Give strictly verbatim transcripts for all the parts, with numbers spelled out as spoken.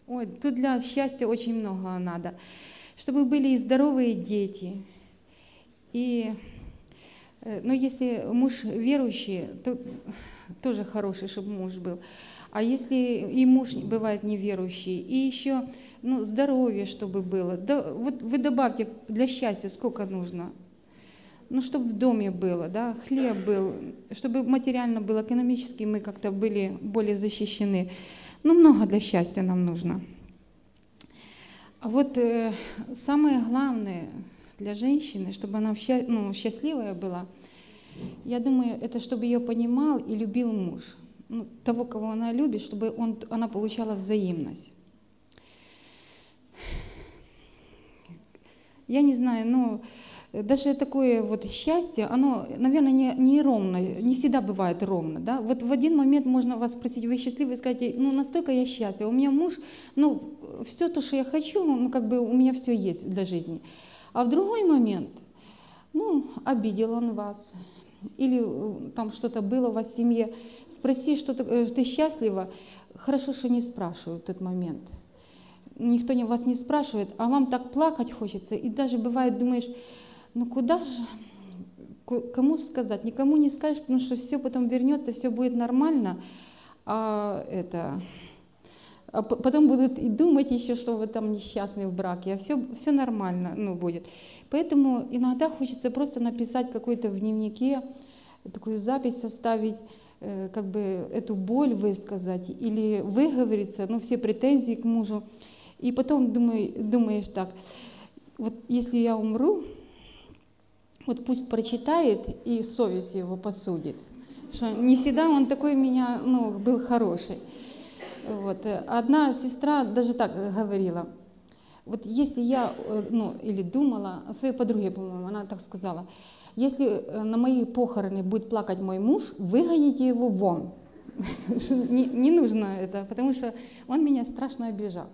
Ой, тут для счастья очень много надо. Чтобы были и здоровые дети. И, э, ну, если муж верующий, то тоже хороший, чтобы муж был. А если и муж бывает неверующий, и еще, ну, здоровье, чтобы было. Да, вот вы добавьте для счастья сколько нужно. Ну, чтобы в доме было, да, хлеб был, чтобы материально было, экономически мы как-то были более защищены. Ну, много для счастья нам нужно. А вот э, самое главное для женщины, чтобы она сча- ну, счастливая была, я думаю, это чтобы ее понимал и любил муж. Ну, того, кого она любит, чтобы он, она получала взаимность. Я не знаю, но даже такое вот счастье, оно, наверное, не, не ровно, не всегда бывает ровно. Да? Вот в один момент можно вас спросить, вы счастливы, и сказать, ну настолько я счастлива, у меня муж, ну все то, что я хочу, ну как бы у меня все есть для жизни. А в другой момент, ну обидел он вас, или там что-то было у вас в семье, спроси, что ты, ты счастлива, хорошо, что не спрашивают в тот момент. Никто не вас не спрашивает, а вам так плакать хочется, и даже бывает думаешь, ну куда же, кому сказать, никому не скажешь, потому что все потом вернется, все будет нормально, а это, а потом будут и думать еще, что вы там несчастны в браке, а все, все нормально, ну, будет. Поэтому иногда хочется просто написать какой-то в дневнике, такую запись составить, как бы эту боль высказать или выговориться, ну, все претензии к мужу. И потом думаю, думаешь так, вот если я умру, вот пусть прочитает и совесть его посудит, что не всегда он такой меня, ну, был хороший. Вот. Одна сестра даже так говорила, вот если я, ну, или думала, о своей подруге, по-моему, она так сказала, если на мои похороны будет плакать мой муж, выгоните его вон. Не, не нужно это, потому что он меня страшно обижал.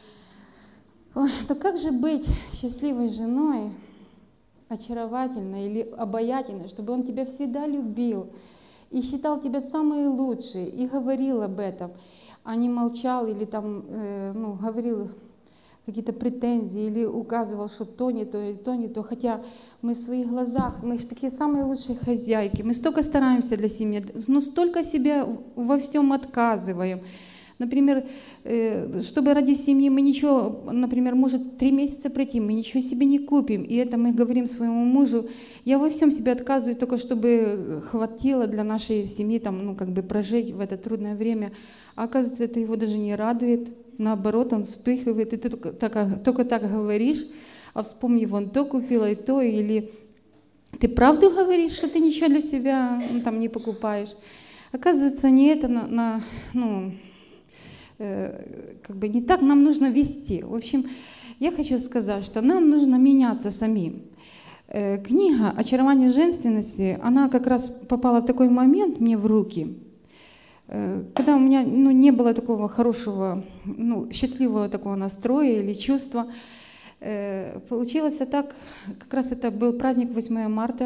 Ой, то как же быть счастливой женой, очаровательной или обаятельной, чтобы он тебя всегда любил и считал тебя самой лучшей, и говорил об этом, а не молчал или там, э, ну, говорил какие-то претензии или указывал, что то не то и то не то. Хотя мы в своих глазах, мы такие самые лучшие хозяйки, мы столько стараемся для семьи, но столько себя во всем отказываем. Например, чтобы ради семьи мы ничего, например, может три месяца пройти, мы ничего себе не купим. И это мы говорим своему мужу, я во всем себе отказываю, только чтобы хватило для нашей семьи там, ну, как бы прожить в это трудное время. А оказывается, это его даже не радует. Наоборот, он вспыхивает, и ты только так, только так говоришь, а вспомни, вон то купила и то, или ты правду говоришь, что ты ничего для себя, ну, там не покупаешь. Оказывается, не это на, на ну, как бы не так нам нужно вести. В общем, я хочу сказать, что нам нужно меняться самим. Книга «Очарование женственности», она как раз попала в такой момент мне в руки, когда у меня, ну, не было такого хорошего, ну, счастливого такого настроя или чувства. Получилось так, как раз это был праздник восьмое марта,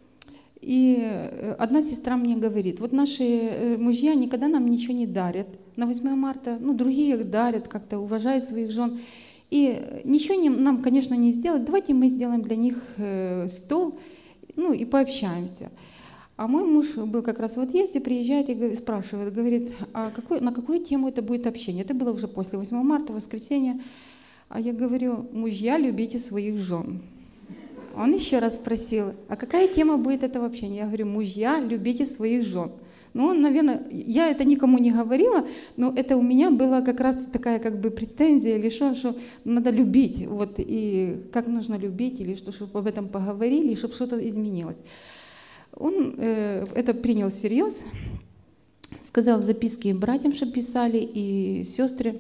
и одна сестра мне говорит, вот наши мужья никогда нам ничего не дарят на восьмое марта, ну, другие их дарят, как-то уважают своих жен, и ничего не, нам, конечно, не сделать, давайте мы сделаем для них стол, ну, и пообщаемся. А мой муж был как раз в отъезде, приезжает и спрашивает, говорит, а какой, на какую тему это будет общение? Это было уже после восьмое марта, воскресенье. А я говорю, мужья, любите своих жен. Он еще раз спросил, а какая тема будет этого общения? Я говорю, мужья, любите своих жен. Ну, он, наверное, я это никому не говорила, но это у меня была как раз такая как бы претензия, или что, что надо любить, вот, и как нужно любить, или что, чтобы об этом поговорили, чтобы что-то изменилось. Он э, это принял всерьез, сказал записки братьям, чтобы писали, и сестры.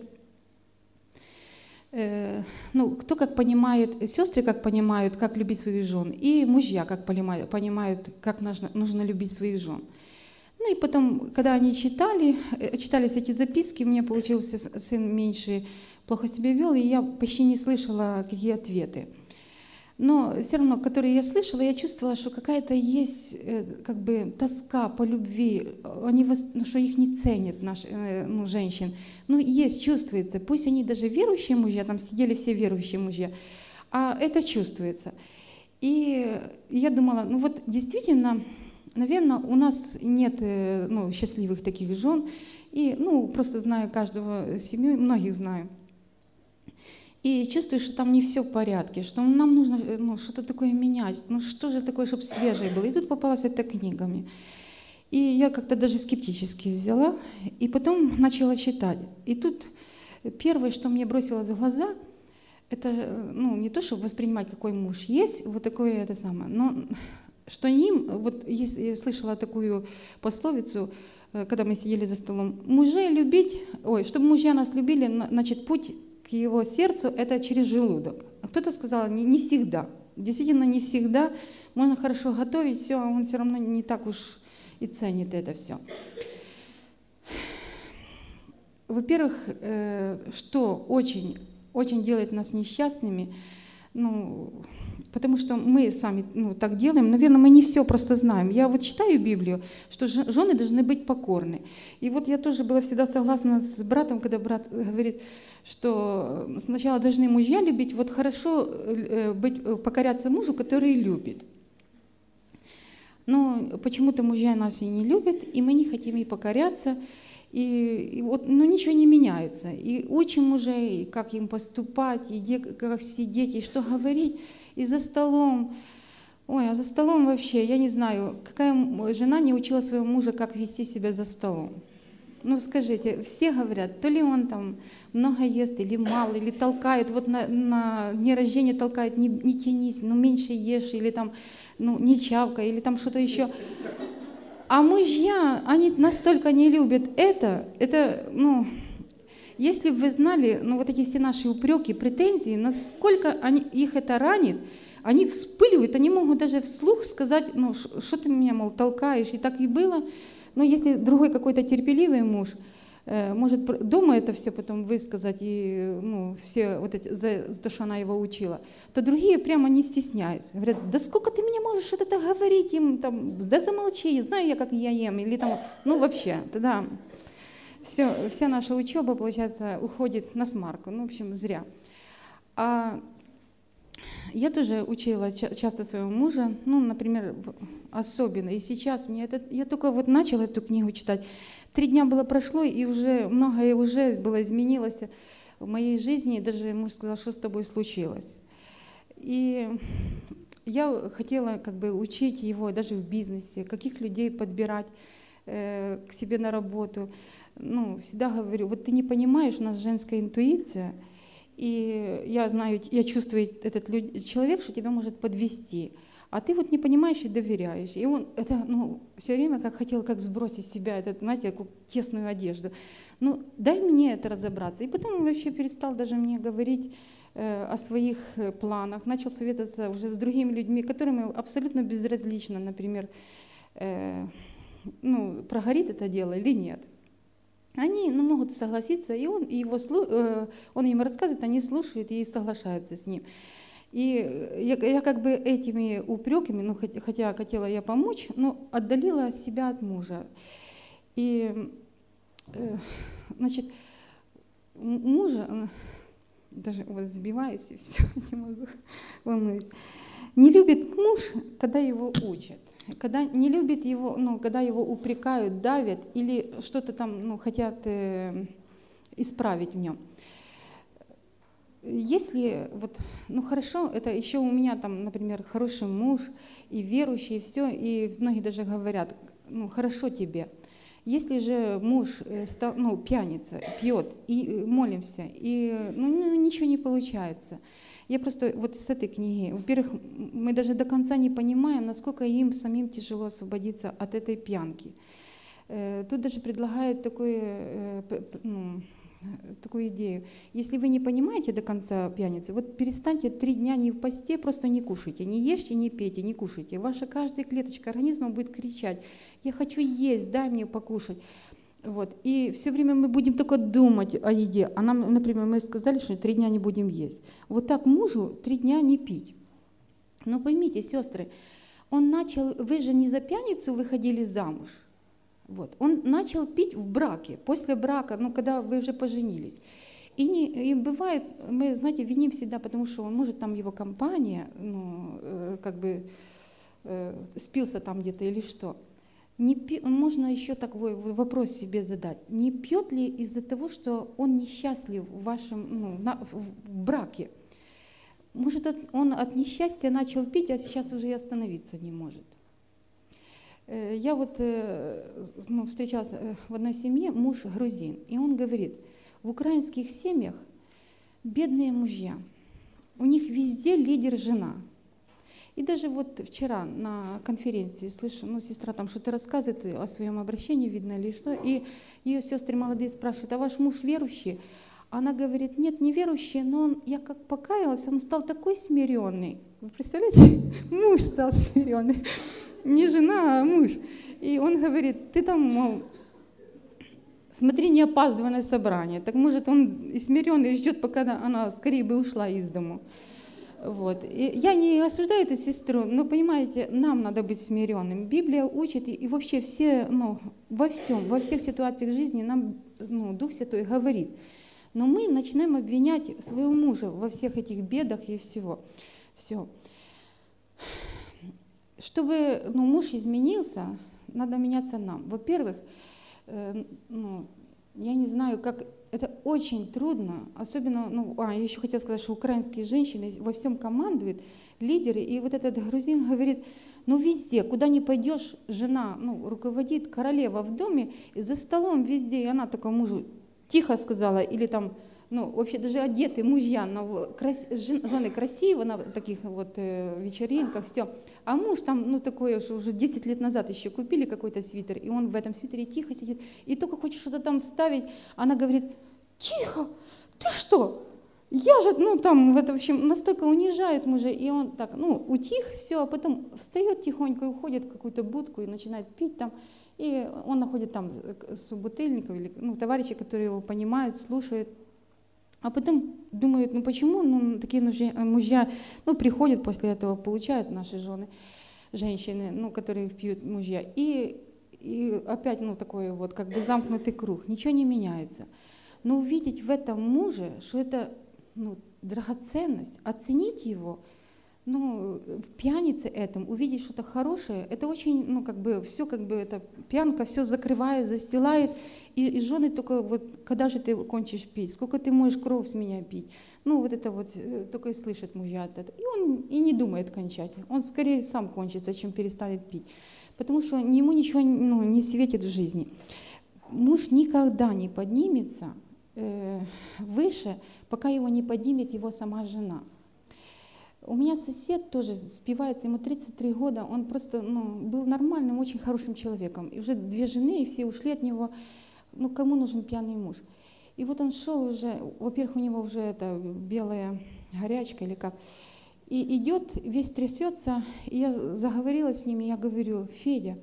Э, ну, кто как понимает, сестры как понимают, как любить своих жен, и мужья как понимают, понимают, как нужно, нужно любить своих жен. Ну и потом, когда они читали, читались эти записки, у меня получился сын меньше, плохо себя вел, и я почти не слышала, какие ответы. но все равно, которые я слышала, я чувствовала, что какая-то есть как бы тоска по любви, они, ну, что их не ценят, наши, ну, женщин. Ну, есть, чувствуется. Пусть они даже верующие мужья, там сидели все верующие мужья, а это чувствуется. И я думала, ну вот действительно, наверное, у нас нет, ну, счастливых таких жен. И, ну, просто знаю каждого семью, многих знаю. И чувствую, что там не все в порядке, что нам нужно, ну, что-то такое менять. Ну что же такое, чтобы свежее было? И тут попалась эта книга мне. И я как-то даже скептически взяла, и потом начала читать. И тут первое, что мне бросилось в глаза, это, ну, не то, чтобы воспринимать, какой муж есть, вот такое это самое, но что им, вот если я слышала такую пословицу, когда мы сидели за столом, мужей любить, ой, чтобы мужья нас любили, значит, путь к его сердцу — это через желудок. А кто-то сказал, не, не всегда. Действительно, не всегда. Можно хорошо готовить, все, а он все равно не так уж и ценит это все. Во-первых, что очень, очень делает нас несчастными, ну, потому что мы сами, ну, так делаем. Наверное, мы не все просто знаем. Я вот читаю Библию, что жены должны быть покорны. И вот я тоже была всегда согласна с братом, когда брат говорит, что сначала должны мужья любить, вот хорошо быть, покоряться мужу, который любит. Но почему-то мужья нас и не любят, и мы не хотим ей покоряться. И, и вот, ну, ничего не меняется. И учим мужей, как им поступать, и где, как сидеть, и что говорить. И за столом. Ой, а за столом вообще, я не знаю, какая жена не учила своего мужа, как вести себя за столом. Ну, скажите, все говорят, то ли он там много ест, или мало, или толкает, вот на, на дне рождения толкает, не, не тянись, ну, меньше ешь, или там, ну, не чавкай, или там что-то еще. А мужья, они настолько не любят это, это, ну, если бы вы знали, ну, вот эти все наши упреки, претензии, насколько они, их это ранит, они вспыливают, они могут даже вслух сказать, ну, что ты меня, мол, толкаешь, и так и было. Но если другой какой-то терпеливый муж э, может дома это все потом высказать, и, ну, все вот эти, за, за то, что она его учила, то другие прямо не стесняются. Говорят, да сколько ты мне можешь это говорить им, там, да замолчи, знаю я, как я ем, или там, ну, вообще, тогда все, вся наша учеба, получается, уходит на смарку, ну, в общем, зря. А я тоже учила часто своего мужа, ну, например, особенно. И сейчас мне это, я только вот начала эту книгу читать. Три дня было прошло, и уже многое уже было изменилось в моей жизни. И даже муж сказал, что с тобой случилось. И я хотела как бы учить его даже в бизнесе, каких людей подбирать э, к себе на работу. Ну, всегда говорю, вот ты не понимаешь, у нас женская интуиция, и я знаю, я чувствую, этот человек, что тебя может подвести, а ты вот не понимаешь и доверяешь. И он это, ну, все время как хотел, как сбросить с себя этот, знаете, такую тесную одежду. Ну, дай мне это разобраться. И потом он вообще перестал даже мне говорить э, о своих планах, начал советоваться уже с другими людьми, которым абсолютно безразлично, например, э, ну, прогорит это дело или нет. Они, ну, могут согласиться, и он, и его, э, он им рассказывает, они слушают и соглашаются с ним. И я, я как бы этими упреками, ну, хотя, хотя хотела я помочь, но отдалила себя от мужа. И, э, значит, мужа, даже вот сбиваюсь и все, не могу, волнуюсь, не любит муж, когда его учат. Когда не любит его, ну, когда его упрекают, давят или что-то там, ну, хотят э, исправить в нем. Если вот, ну хорошо, это еще у меня там, например, хороший муж и верующий, и все, и многие даже говорят, ну хорошо тебе. Если же муж стал, ну, пьяница, пьет, и молимся, и ну, ничего не получается. Я просто вот с этой книги, во-первых, мы даже до конца не понимаем, насколько им самим тяжело освободиться от этой пьянки. Тут даже предлагают такое, ну, такую идею. Если вы не понимаете до конца пьяницы, вот перестаньте три дня не в посте, просто не кушайте, не ешьте, не пейте, не кушайте. Ваша каждая клеточка организма будет кричать: я хочу есть, дай мне покушать. Вот. И все время мы будем только думать о еде. А нам, например, мы сказали, что три дня не будем есть. Вот так мужу три дня не пить. Но поймите, сестры, он начал, вы же не за пьяницу выходили замуж. Вот. Он начал пить в браке, после брака, ну, когда вы уже поженились. И, не, и бывает, мы, знаете, виним всегда, потому что он, может, там его компания, ну, э, как бы э, спился там где-то или что. Не пи, можно еще такой вопрос себе задать. Не пьет ли из-за того, что он несчастлив в вашем, ну, на, в браке? Может, от, он от несчастья начал пить, а сейчас уже и остановиться не может. Я вот ну, встречалась в одной семье, муж грузин, и он говорит, в украинских семьях бедные мужья, у них везде лидер жена. И даже вот вчера на конференции слышу, ну, сестра там что-то рассказывает о своем обращении, видно или что, и ее сестры молодые спрашивают, а ваш муж верующий? Она говорит, нет, не верующий, но он, я как покаялась, он стал такой смиренный. Вы представляете? Муж стал смиренный. Не жена, а муж. И он говорит, ты там, мол, смотри, не опаздывай на собрание. Так может он и смиренный ждет, пока она скорее бы ушла из дому. Вот. И я не осуждаю эту сестру, но, понимаете, нам надо быть смиренным. Библия учит, и, и вообще все, ну, во всем, во всех ситуациях жизни нам, ну, Дух Святой говорит. Но мы начинаем обвинять своего мужа во всех этих бедах и всего. Все. Чтобы, ну, муж изменился, надо меняться нам. Во-первых, э, ну, я не знаю, как это очень трудно, особенно, ну, а, я еще хотела сказать, что украинские женщины во всем командуют, лидеры, и вот этот грузин говорит, ну везде, куда ни пойдешь, жена, ну, руководит, королева в доме, и за столом везде, и она только мужу тихо сказала, или там, ну, вообще даже одеты мужья, на, крас, жены красиво на таких вот э, вечеринках, все. А муж там, ну, такое, что уже десять лет назад еще купили какой-то свитер, и он в этом свитере тихо сидит, и только хочет что-то там вставить, она говорит, тихо, ты что? Я же, ну, там, в это, в общем, настолько унижает мужа, и он так, ну, утих, все, а потом встает тихонько и уходит в какую-то будку и начинает пить там, и он находит там собутыльников или, ну, товарищей, которые его понимают, слушают. А потом думают, ну почему ну, такие мужья, ну, приходят после этого, получают наши жены, женщины, ну, которые пьют мужья. И, и опять, ну, такой вот как бы замкнутый круг, ничего не меняется. Но увидеть в этом муже, что это, ну, драгоценность, оценить его, ну, в пьянице этом, увидеть что-то хорошее, это очень, ну, как бы, все, как бы, это пьянка все закрывает, застилает, и, и жены только вот, когда же ты кончишь пить, сколько ты можешь кровь с меня пить, ну, вот это вот, только и слышит мужья от этого, и он и не думает кончать, он скорее сам кончится, чем перестанет пить, потому что ему ничего, ну, не светит в жизни. Муж никогда не поднимется э, выше, пока его не поднимет его сама жена. У меня сосед тоже спивается, ему тридцать три года, он просто, ну, был нормальным, очень хорошим человеком. И уже две жены, и все ушли от него. Ну, кому нужен пьяный муж? И вот он шел уже, во-первых, у него уже это белая горячка или как. И идет, весь трясется, и я заговорила с ним, и я говорю, Федя,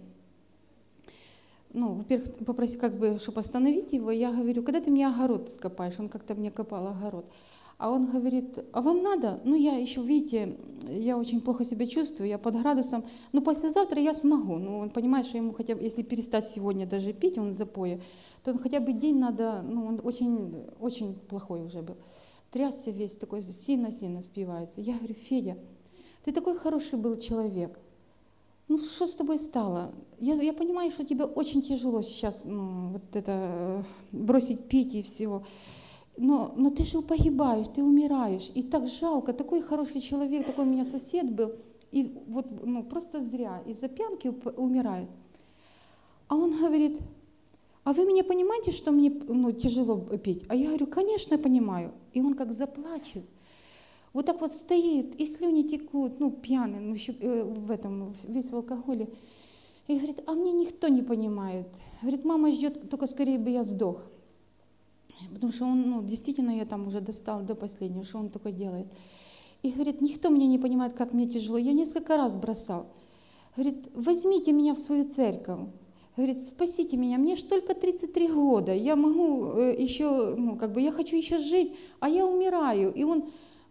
ну, во-первых, попросить, как бы, чтобы остановить его, я говорю, когда ты мне огород скопаешь? Он как-то мне копал огород. А он говорит, а вам надо? Ну, я еще, видите, я очень плохо себя чувствую, я под градусом. Ну, послезавтра я смогу. Ну, он понимает, что ему хотя бы, если перестать сегодня даже пить, он в запое, то он хотя бы день надо, ну, он очень, очень плохой уже был. Трясся весь такой, сильно-сильно спивается. Я говорю, Федя, ты такой хороший был человек. Ну, что с тобой стало? Я, я понимаю, что тебе очень тяжело сейчас, ну, вот это, бросить пить и всего. Но, но ты же погибаешь, ты умираешь. И так жалко, такой хороший человек, такой у меня сосед был. И вот, ну, просто зря, из-за пьянки умирает. А он говорит, а вы меня понимаете, что мне, ну, тяжело пить? А я говорю, конечно, понимаю. И он как заплачет. Вот так вот стоит, и слюни текут, ну, пьяный, ну, еще, э, в этом, весь в алкоголе. И говорит, а мне никто не понимает. Говорит, мама ждет, только скорее бы я сдох. Потому что он, ну, действительно, я там уже достал до последнего, что он только делает. И говорит, никто меня не понимает, как мне тяжело. Я несколько раз бросал. Говорит, возьмите меня в свою церковь. Говорит, спасите меня, мне ж только тридцать три года, я могу э, еще, ну, как бы, я хочу еще жить, а я умираю. И он,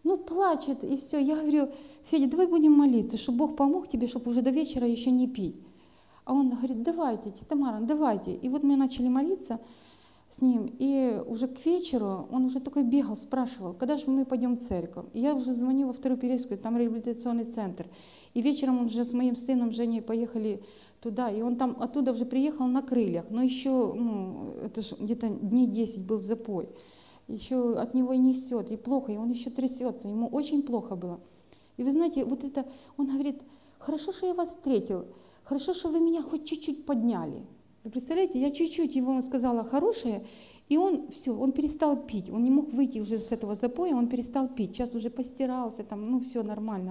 ну плачет и все. Я говорю: Федя, давай будем молиться, чтобы Бог помог тебе, чтобы уже до вечера еще не пить. А он говорит: давайте, тетя Тамара, давайте. И вот мы начали молиться с ним, и уже к вечеру он уже такой бегал, спрашивал, когда же мы пойдем в церковь. И я уже звоню во вторую Пересскую, там реабилитационный центр. И вечером он уже с моим сыном Женей поехали туда, и он там оттуда уже приехал на крыльях, но еще, ну, это же где-то дней десять был запой. Еще от него и несет, и плохо, и он еще трясется, ему очень плохо было. И вы знаете, вот это, он говорит: хорошо, что я вас встретил, хорошо, что вы меня хоть чуть-чуть подняли. Вы представляете, я чуть-чуть ему сказала хорошее, и он все, он перестал пить, он не мог выйти уже с этого запоя, он перестал пить, сейчас уже постирался, там, ну все нормально,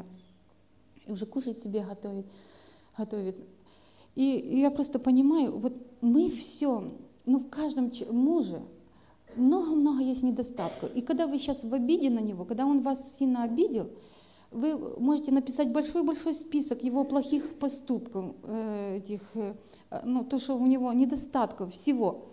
и уже кушать себе готовит, готовит. И, и я просто понимаю, вот мы все, ну в каждом муже много-много есть недостатков. И когда вы сейчас в обиде на него, когда он вас сильно обидел, вы можете написать большой-большой список его плохих поступков, э, этих, э, ну, то, что у него недостатков, всего.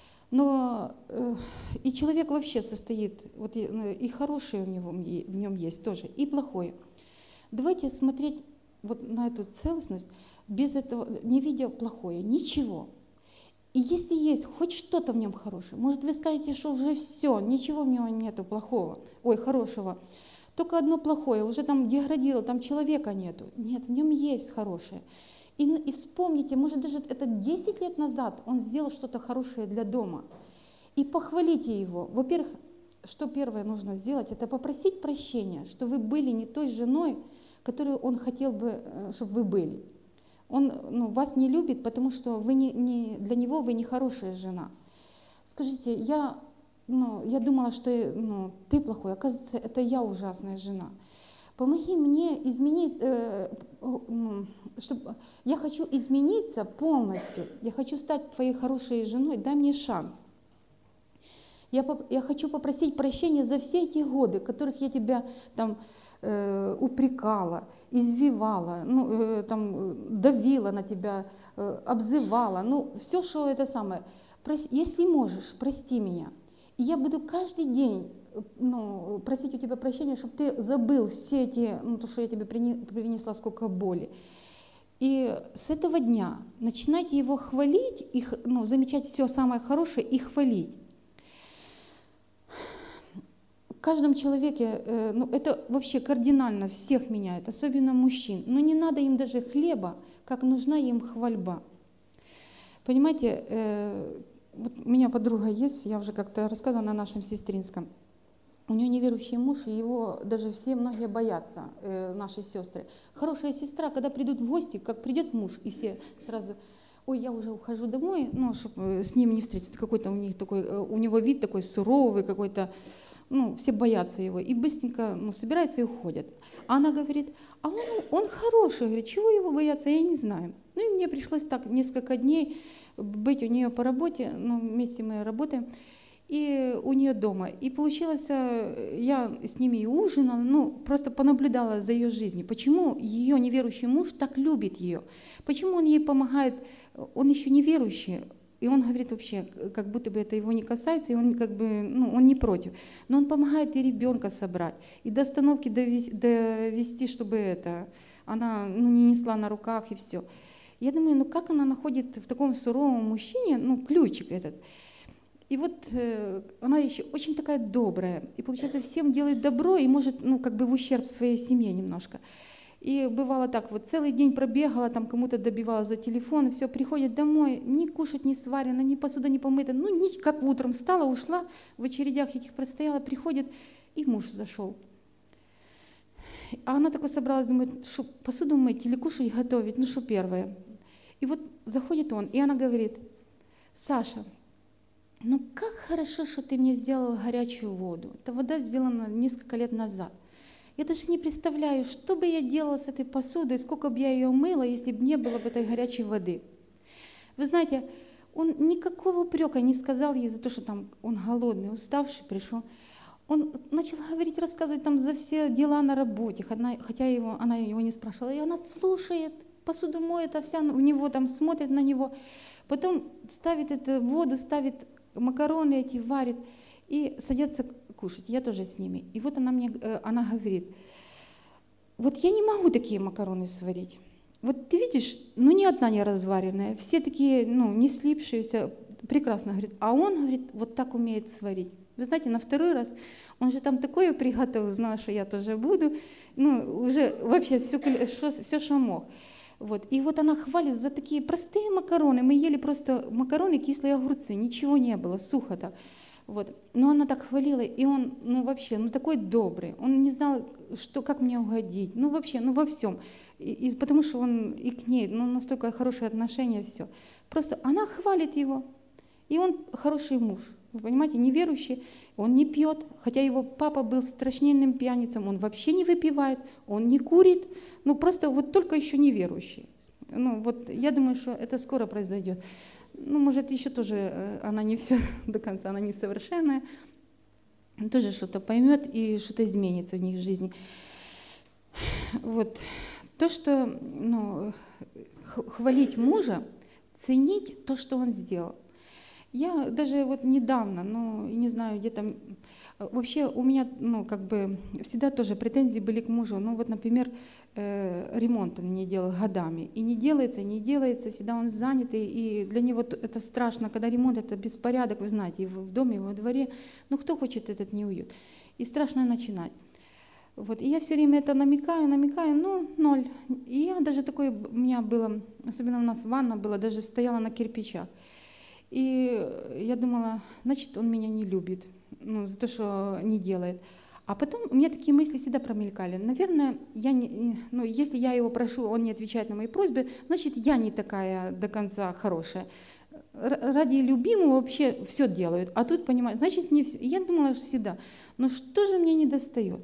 Но э, и человек вообще состоит, вот и, и хорошее у него, в нем есть тоже, и плохое. Давайте смотреть вот на эту целостность, без этого, не видя плохое, ничего. И если есть хоть что-то в нем хорошее, может, вы скажете, что уже все, ничего в нем нету плохого, ой, хорошего, только одно плохое, уже там деградировал, там человека нету. Нет, в нем есть хорошее. И, и вспомните, может, даже это десять лет назад он сделал что-то хорошее для дома. И похвалите его. Во-первых, что первое нужно сделать, это попросить прощения, что вы были не той женой, которую он хотел бы, чтобы вы были. Он, ну, вас не любит, потому что вы не, не, для него вы не хорошая жена. Скажите, я, ну, я думала, что ну, ты плохой, оказывается, это я ужасная жена. Помоги мне изменить, э, ну, чтобы, я хочу измениться полностью, я хочу стать твоей хорошей женой, дай мне шанс. Я, я хочу попросить прощения за все эти годы, которых я тебя там э, упрекала, извивала, ну, э, там, давила на тебя, э, обзывала, ну, все, что это самое. Прос, если можешь, прости меня. И я буду каждый день ну, просить у тебя прощения, чтобы ты забыл все эти, ну, то, что я тебе принесла, сколько боли. И с этого дня начинайте его хвалить, их, ну, замечать все самое хорошее и хвалить. В каждом человеке, ну, это вообще кардинально всех меняет, особенно мужчин. Но не надо им даже хлеба, как нужна им хвальба. Понимаете, вот у меня подруга есть, я уже как-то рассказывала на нашем сестринском. У нее неверующий муж, и его даже все многие боятся, наши сестры. Хорошая сестра, когда придут в гости, как придет муж, и все сразу: ой, я уже ухожу домой, ну, чтобы с ним не встретиться. Какой-то у них такой, у него вид такой суровый, какой-то, ну, все боятся его, и быстренько, ну, собираются и уходят. А она говорит: а он, он хороший, говорит, чего его бояться, я не знаю. Ну, и мне пришлось так несколько дней быть у нее по работе, ну, вместе мы работаем, и у нее дома. И получилось, я с ними и ужинала, ну, просто понаблюдала за ее жизнью. Почему ее неверующий муж так любит ее? Почему он ей помогает? Он еще неверующий. И он говорит вообще, как будто бы это его не касается, и он как бы, ну, он не против. Но он помогает и ребенка собрать, и до остановки довести, довести чтобы это, она, ну, не несла на руках и все. Я думаю, ну как она находит в таком суровом мужчине, ну, ключик этот? И вот э, она еще очень такая добрая, и получается всем делает добро, и может, ну, как бы в ущерб своей семье немножко. И бывало так, вот целый день пробегала, там кому-то добивала за телефон, и все, приходит домой, ни кушать не сварено, ни посуда не помыта, ну, ни, как утром встала, ушла, в очередях этих простояла, приходит, и муж зашел. А она такой собралась, думает, что посуду мыть или кушать готовить, ну, что первое. И вот заходит он, и она говорит: Саша, ну как хорошо, что ты мне сделал горячую воду. Эта вода сделана несколько лет назад. Я даже не представляю, что бы я делала с этой посудой, сколько бы я ее мыла, если бы не было бы этой горячей воды. Вы знаете, он никакого упрека не сказал ей за то, что там он голодный, уставший пришел. Он начал говорить, рассказывать там за все дела на работе, хотя его, она его не спрашивала. И она слушает, посуду моет, а вся в него там смотрит на него. Потом ставит эту воду, ставит макароны эти, варит и садятся кушать, я тоже с ними. И вот она мне, э, она говорит, вот я не могу такие макароны сварить. Вот ты видишь, ну ни одна не разваренная, все такие, ну, не слипшиеся, прекрасно, говорит. А он, говорит, вот так умеет сварить. Вы знаете, на второй раз он же там такое приготовил, знал, что я тоже буду, ну, уже вообще все, все, что мог. Вот. И вот она хвалит за такие простые макароны. Мы ели просто макароны, кислые огурцы, ничего не было, сухо так. Вот. Но она так хвалила, и он, ну вообще, ну такой добрый, он не знал, что, как мне угодить, ну вообще, ну во всем. И, и потому что он и к ней, ну настолько хорошее отношение, все. Просто она хвалит его, и он хороший муж, вы понимаете, неверующий, он не пьет, хотя его папа был страшненным пьяницем, он вообще не выпивает, он не курит, ну просто вот только еще неверующий. Ну вот я думаю, что это скоро произойдет. Ну, может, еще тоже она не все до конца, она несовершенная, тоже что-то поймет и что-то изменится в них в жизни. Вот. То, что, ну, хвалить мужа, ценить то, что он сделал. Я даже вот недавно, ну, не знаю, где-то, вообще у меня, ну, как бы, всегда тоже претензии были к мужу. Ну, вот, например, э, ремонт он не делал годами. И не делается, не делается, всегда он занятый. И для него это страшно, когда ремонт, это беспорядок, вы знаете, и в доме, и во дворе. Ну, кто хочет этот неуют? И страшно начинать. Вот. И я все время это намекаю, намекаю, ну, ноль. И я даже такое, у меня было, особенно у нас ванна была, даже стояла на кирпичах. И я думала, значит, он меня не любит, ну, за то, что не делает. А потом у меня такие мысли всегда промелькали. Наверное, я не, ну, если я его прошу, он не отвечает на мои просьбы, значит, я не такая до конца хорошая. Ради любимого вообще все делают, а тут, понимаешь, значит, не все. И я думала всегда, ну что же мне не достает?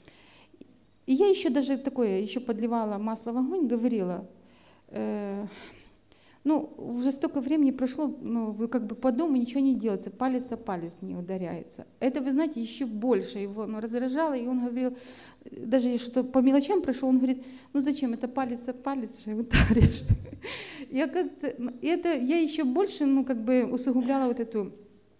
И я еще даже такое, еще подливала масло в огонь, говорила, э, ну, уже столько времени прошло, ну, вы как бы по дому ничего не делается, палец о палец не ударяется. Это, вы знаете, еще больше его, ну, раздражало, и он говорил, даже если что по мелочам прошел, он говорит, ну зачем, это палец о палец же ударишь. И оказывается, это я еще больше, ну, как бы усугубляла вот эту,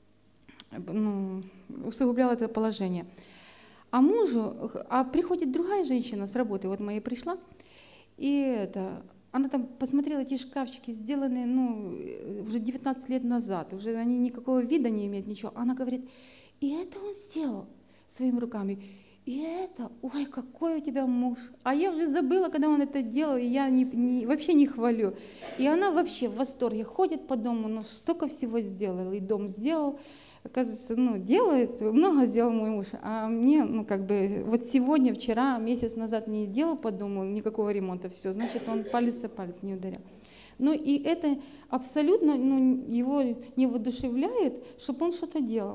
ну, усугубляла это положение. А мужу, а приходит другая женщина с работы, вот моя пришла, и это, она там посмотрела, эти шкафчики сделаны, ну, уже девятнадцать лет назад, уже они никакого вида не имеют, ничего. Она говорит, и это он сделал своими руками, и это, ой, какой у тебя муж. А я уже забыла, когда он это делал, и я не, не, вообще не хвалю. И она вообще в восторге ходит по дому, ну, столько всего сделал, и дом сделал. Оказывается, ну, делает, много сделал мой муж, а мне, ну, как бы, вот сегодня, вчера, месяц назад не делал по дому никакого ремонта, все, значит, он палец о палец не ударял. Ну, и это абсолютно, ну, его не воодушевляет, чтобы он что-то делал.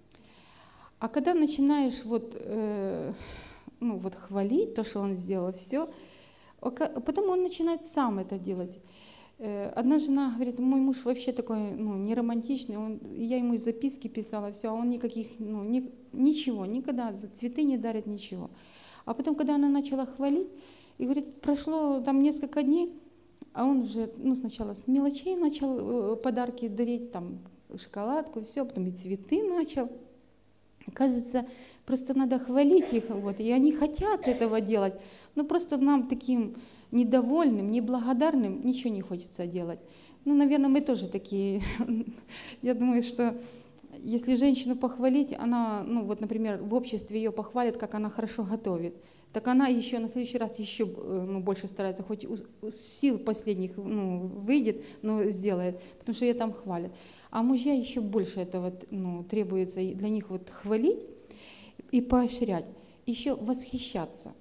А когда начинаешь вот, э, ну, вот хвалить то, что он сделал, все, потом он начинает сам это делать. Одна жена говорит, мой муж вообще такой, ну, не романтичный, он, я ему и записки писала, все, а он никаких, ну, ни, ничего, никогда цветы не дарит, ничего. А потом, когда она начала хвалить, и говорит, прошло там несколько дней, а он уже, ну, сначала с мелочей начал подарки дарить, там, шоколадку, все, потом и цветы начал. Оказывается, просто надо хвалить их, вот, и они хотят этого делать, но просто нам таким недовольным, неблагодарным ничего не хочется делать. Ну, наверное, мы тоже такие. Я думаю, что если женщину похвалить, она, ну вот, например, в обществе ее похвалят, как она хорошо готовит, так она еще на следующий раз еще, ну, больше старается, хоть с сил последних, ну, выйдет, но сделает, потому что ее там хвалят. А мужья еще больше этого, ну, требуется для них вот хвалить и поощрять, еще восхищаться.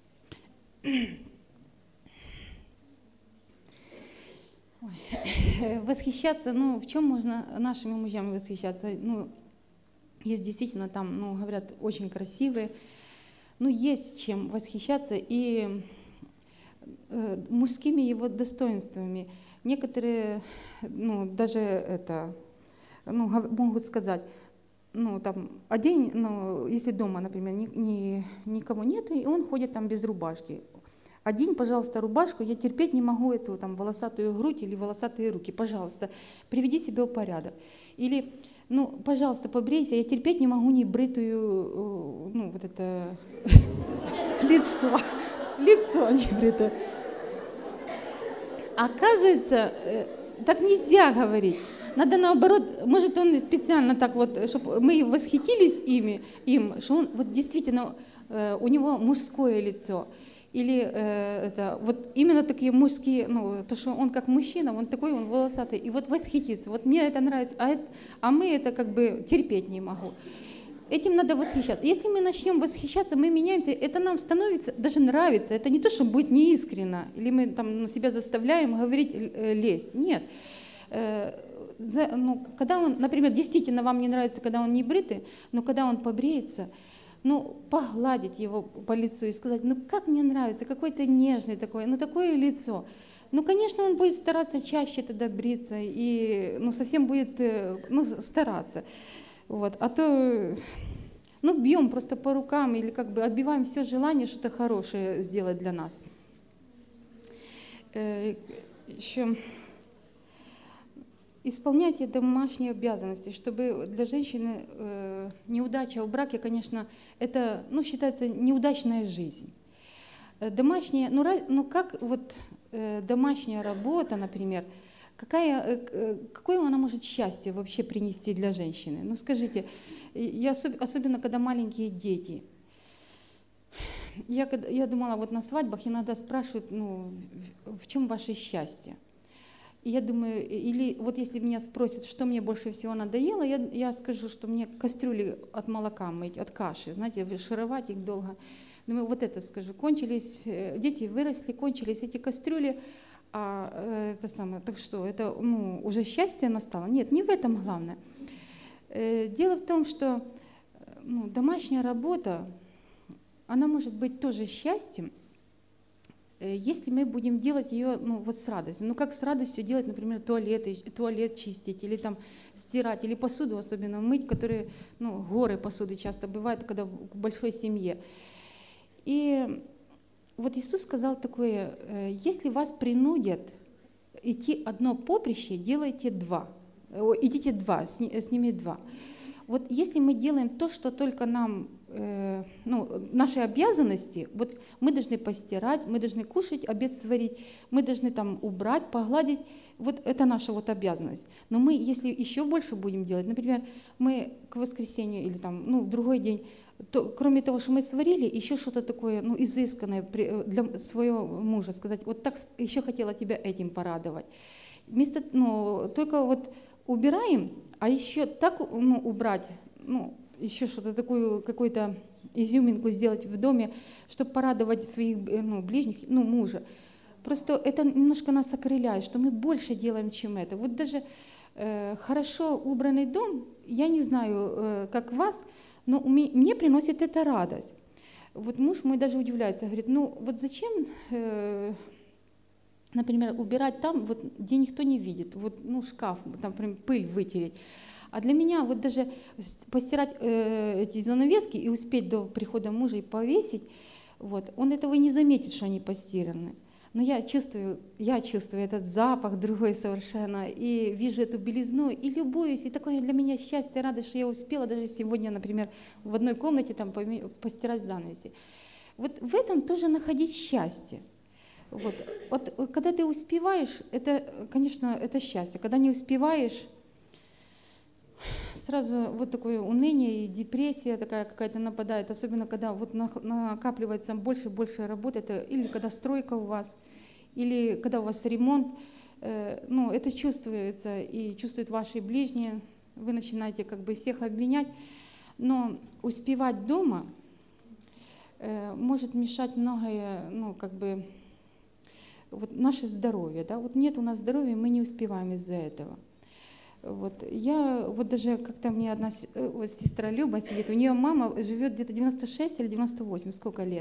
Ой. Восхищаться, ну, в чем можно нашими мужьями восхищаться? Ну, есть действительно там, ну, говорят, очень красивые, ну, есть чем восхищаться и э, мужскими его достоинствами. Некоторые, ну, даже это, ну, могут сказать, ну, там, одень, ну, если дома, например, ни, ни, никого нет, и он ходит там без рубашки. Одень, пожалуйста, рубашку, я терпеть не могу эту там волосатую грудь или волосатые руки, пожалуйста, приведи себя в порядок. Или Ну, пожалуйста, побрейся, я терпеть не могу небритую, э, ну, вот это лицо, лицо небритое. Оказывается, э, так нельзя говорить. Надо наоборот, может он специально так вот, чтобы мы восхитились ими, им, что он вот действительно э, у него мужское лицо. Или э, это вот именно такие мужские, ну, то, что он как мужчина, он такой, он волосатый, и вот восхититься. Вот мне это нравится, а, это, а мы это как бы терпеть не могу. Этим надо восхищаться. Если мы начнем восхищаться, мы меняемся, это нам становится, даже нравится. Это не то, что будет неискренно, или мы там себя заставляем говорить э, лезть. Нет. Э, за, ну, когда он, например, действительно вам не нравится, когда он не бритый, но когда он побреется, ну, погладить его по лицу и сказать, ну, как мне нравится, какой ты нежный такой, ну, такое лицо. Ну, конечно, он будет стараться чаще тогда бриться и, ну, совсем будет, ну, стараться. Вот. А то, ну, бьем просто по рукам или как бы отбиваем все желание что-то хорошее сделать для нас. Э, еще исполнять домашние обязанности, чтобы для женщины э, неудача в браке, конечно, это, ну, считается неудачная жизнь. Домашняя, ну, ну как вот э, домашняя работа, например, какая, э, какое она может счастье вообще принести для женщины? Ну скажите, я, особенно когда маленькие дети. Я, я думала, вот на свадьбах иногда спрашивают, ну, в, в чем ваше счастье? И я думаю, или вот если меня спросят, что мне больше всего надоело, я, я скажу, что мне кастрюли от молока мыть, от каши, знаете, шаровать их долго. Думаю, вот это скажу. Кончились, дети выросли, кончились эти кастрюли, а это самое, так что, это, ну, уже счастье настало? Нет, не в этом главное. Дело в том, что, ну, домашняя работа, она может быть тоже счастьем, если мы будем делать ее, ну, вот с радостью. Ну, как с радостью делать, например, туалет, туалет чистить, или там стирать, или посуду особенно мыть, которые, ну, горы посуды часто бывают, когда в большой семье. И вот Иисус сказал такое: если вас принудят идти одно поприще, делайте два. Идите два, сними два. Вот если мы делаем то, что только нам, э, ну, наши обязанности, вот мы должны постирать, мы должны кушать, обед сварить, мы должны там убрать, погладить, вот это наша вот обязанность. Но мы, если еще больше будем делать, например, мы к воскресенью или там, ну, в другой день, то, кроме того, что мы сварили, еще что-то такое, ну, изысканное для своего мужа, сказать, вот так еще хотела тебя этим порадовать. Вместо, ну, только вот убираем, а еще так, ну, убрать, ну, еще что-то такую, какую-то изюминку сделать в доме, чтобы порадовать своих, ну, ближних, ну, мужа. Просто это немножко нас окрыляет, что мы больше делаем, чем это. Вот даже э, хорошо убранный дом, я не знаю, э, как вас, но мне приносит это радость. Вот муж мой даже удивляется, говорит, ну вот зачем, э, например, убирать там, вот, где никто не видит, вот, ну, шкаф, там, например, пыль вытереть. А для меня вот даже постирать э, эти занавески и успеть до прихода мужа и повесить, вот, он этого не заметит, что они постираны. Но я чувствую, я чувствую этот запах другой совершенно, и вижу эту белизну, и любуюсь, и такое для меня счастье, радость, что я успела даже сегодня, например, в одной комнате там постирать занавеси. Вот в этом тоже находить счастье. Вот. Вот когда ты успеваешь, это, конечно, это счастье. Когда не успеваешь, сразу вот такое уныние и депрессия такая какая-то нападает, особенно когда вот накапливается больше и больше работы, это или когда стройка у вас, или когда у вас ремонт, э, ну, это чувствуется и чувствуют ваши ближние, вы начинаете как бы всех обвинять, но успевать дома э, может мешать многое, ну, как бы, вот наше здоровье, да, вот нет у нас здоровья, мы не успеваем из-за этого. Вот. Я вот даже как-то мне одна вот, сестра Люба сидит, у нее мама живет где-то девяносто шесть или девяносто восемь, сколько лет?